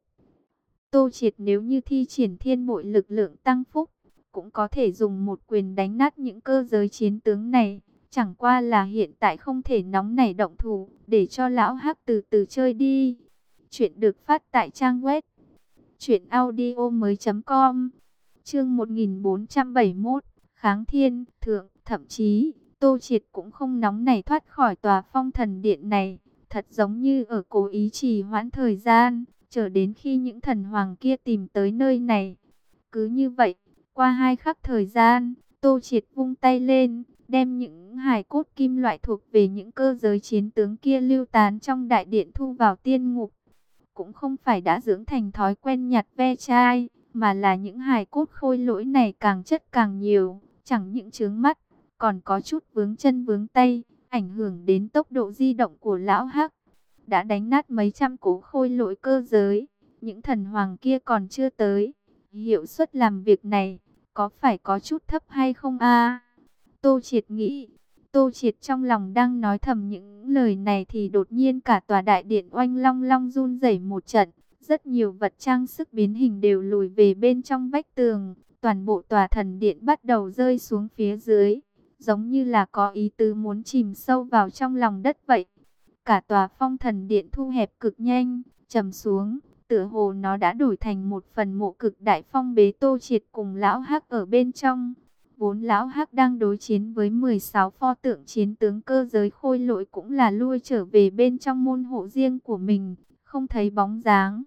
Tô Triệt nếu như thi triển thiên bội lực lượng tăng phúc, cũng có thể dùng một quyền đánh nát những cơ giới chiến tướng này. Chẳng qua là hiện tại không thể nóng nảy động thủ, để cho lão Hắc từ từ chơi đi. Chuyện được phát tại trang web truyện audio mới chấm com. Chương một nghìn bốn trăm bảy mươi mốt, Kháng Thiên Thượng. Thậm chí, Tô Triệt cũng không nóng nảy thoát khỏi tòa Phong Thần Điện này, thật giống như ở cố ý trì hoãn thời gian, chờ đến khi những thần hoàng kia tìm tới nơi này. Cứ như vậy, qua hai khắc thời gian, Tô Triệt vung tay lên, đem những hài cốt kim loại thuộc về những cơ giới chiến tướng kia lưu tán trong đại điện thu vào tiên ngục. Cũng không phải đã dưỡng thành thói quen nhặt ve chai, mà là những hài cốt khôi lỗi này càng chất càng nhiều, chẳng những chướng mắt, còn có chút vướng chân vướng tay, ảnh hưởng đến tốc độ di động của lão Hắc. Đã đánh nát mấy trăm cỗ khôi lỗi cơ giới, những thần hoàng kia còn chưa tới. Hiệu suất làm việc này, có phải có chút thấp hay không a? Tô Triệt nghĩ. Tô Triệt trong lòng đang nói thầm những lời này thì đột nhiên cả tòa đại điện oanh long long run rẩy một trận. Rất nhiều vật trang sức biến hình đều lùi về bên trong vách tường. Toàn bộ tòa thần điện bắt đầu rơi xuống phía dưới, giống như là có ý tứ muốn chìm sâu vào trong lòng đất vậy. Cả tòa phong thần điện thu hẹp cực nhanh, trầm xuống, tựa hồ nó đã đổi thành một phần mộ cực đại phong bế Tô Triệt cùng lão Hắc ở bên trong. Vốn lão Hắc đang đối chiến với mười sáu pho tượng chiến tướng cơ giới khôi lỗi cũng là lui trở về bên trong môn hộ riêng của mình, không thấy bóng dáng.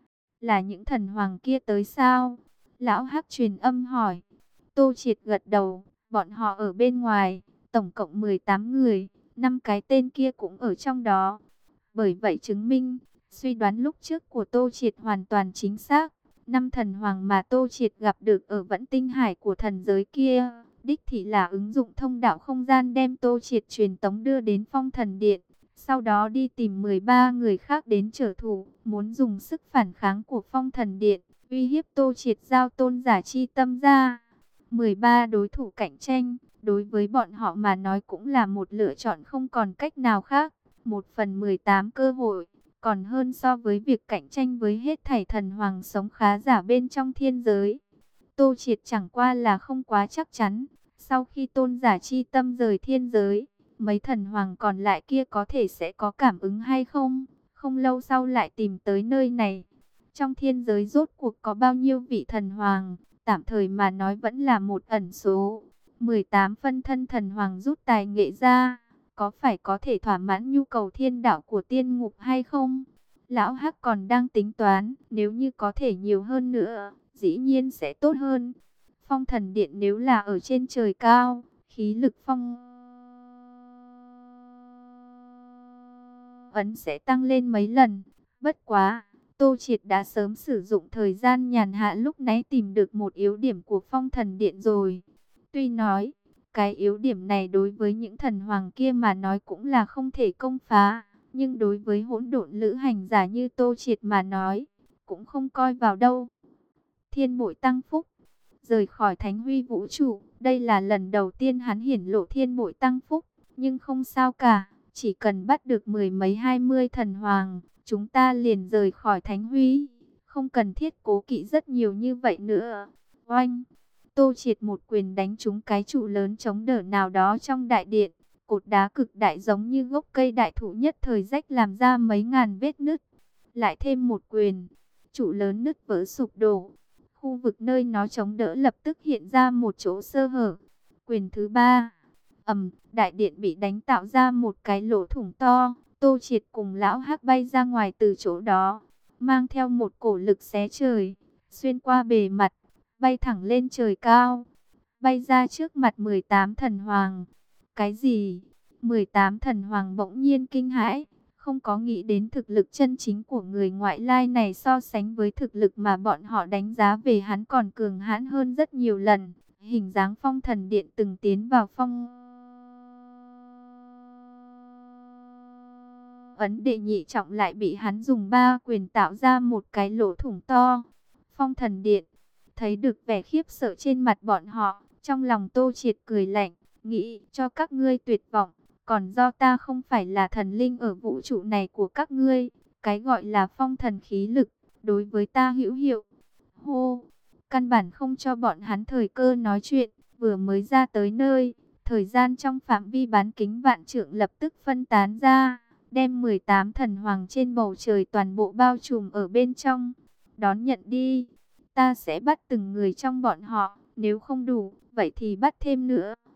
Là những thần hoàng kia tới sao? Lão Hắc truyền âm hỏi. Tô Triệt gật đầu, bọn họ ở bên ngoài, tổng cộng mười tám người, năm cái tên kia cũng ở trong đó. Bởi vậy chứng minh, suy đoán lúc trước của Tô Triệt hoàn toàn chính xác. Năm thần hoàng mà Tô Triệt gặp được ở Vẫn Tinh Hải của thần giới kia, đích thị là ứng dụng thông đạo không gian đem Tô Triệt truyền tống đưa đến phong thần điện. Sau đó đi tìm mười ba người khác đến trở thủ, muốn dùng sức phản kháng của phong thần điện, uy hiếp Tô Triệt giao tôn giả chi tâm ra. mười ba đối thủ cạnh tranh, đối với bọn họ mà nói cũng là một lựa chọn không còn cách nào khác. Một phần mười tám cơ hội, còn hơn so với việc cạnh tranh với hết thảy thần hoàng sống khá giả bên trong thiên giới. Tô Triệt chẳng qua là không quá chắc chắn, sau khi tôn giả chi tâm rời thiên giới, mấy thần hoàng còn lại kia có thể sẽ có cảm ứng hay không, không lâu sau lại tìm tới nơi này. Trong thiên giới rốt cuộc có bao nhiêu vị thần hoàng, tạm thời mà nói vẫn là một ẩn số. mười tám phân thân thần hoàng rút tài nghệ ra, có phải có thể thỏa mãn nhu cầu thiên đạo của tiên ngục hay không? Lão Hắc còn đang tính toán, nếu như có thể nhiều hơn nữa, dĩ nhiên sẽ tốt hơn. Phong thần điện nếu là ở trên trời cao, khí lực phong ấn sẽ tăng lên mấy lần. Bất quá, Tô Triệt đã sớm sử dụng thời gian nhàn hạ lúc nãy tìm được một yếu điểm của phong thần điện rồi. Tuy nói, cái yếu điểm này đối với những thần hoàng kia mà nói cũng là không thể công phá, nhưng đối với hỗn độn lữ hành giả như Tô Triệt mà nói, cũng không coi vào đâu. Thiên bội tăng phúc, rời khỏi thánh huy vũ trụ, đây là lần đầu tiên hắn hiển lộ thiên bội tăng phúc, nhưng không sao cả, chỉ cần bắt được mười mấy hai mươi thần hoàng, chúng ta liền rời khỏi thánh huy, không cần thiết cố kỵ rất nhiều như vậy nữa. Oanh! Tô Triệt một quyền đánh trúng cái trụ lớn chống đỡ nào đó trong đại điện, cột đá cực đại giống như gốc cây đại thụ nhất thời rách làm ra mấy ngàn vết nứt. Lại thêm một quyền, trụ lớn nứt vỡ sụp đổ. Khu vực nơi nó chống đỡ lập tức hiện ra một chỗ sơ hở. Quyền thứ ba, ầm, đại điện bị đánh tạo ra một cái lỗ thủng to. Tô Triệt cùng lão Hắc bay ra ngoài từ chỗ đó, mang theo một cổ lực xé trời, xuyên qua bề mặt, bay thẳng lên trời cao, bay ra trước mặt mười tám thần hoàng. Cái gì? mười tám thần hoàng bỗng nhiên kinh hãi, không có nghĩ đến thực lực chân chính của người ngoại lai này so sánh với thực lực mà bọn họ đánh giá về hắn còn cường hãn hơn rất nhiều lần. Hình dáng phong thần điện từng tiến vào phong ấn đệ nhị trọng lại bị hắn dùng ba quyền tạo ra một cái lỗ thủng to. Phong thần điện thấy được vẻ khiếp sợ trên mặt bọn họ, trong lòng Tô Triệt cười lạnh, nghĩ cho các ngươi tuyệt vọng, còn do ta không phải là thần linh ở vũ trụ này của các ngươi, cái gọi là phong thần khí lực, đối với ta hữu hiệu. Hô, căn bản không cho bọn hắn thời cơ nói chuyện, vừa mới ra tới nơi, thời gian trong phạm vi bán kính vạn trượng lập tức phân tán ra, đem mười tám thần hoàng trên bầu trời toàn bộ bao trùm ở bên trong. Đón nhận đi. Ta sẽ bắt từng người trong bọn họ, nếu không đủ, vậy thì bắt thêm nữa.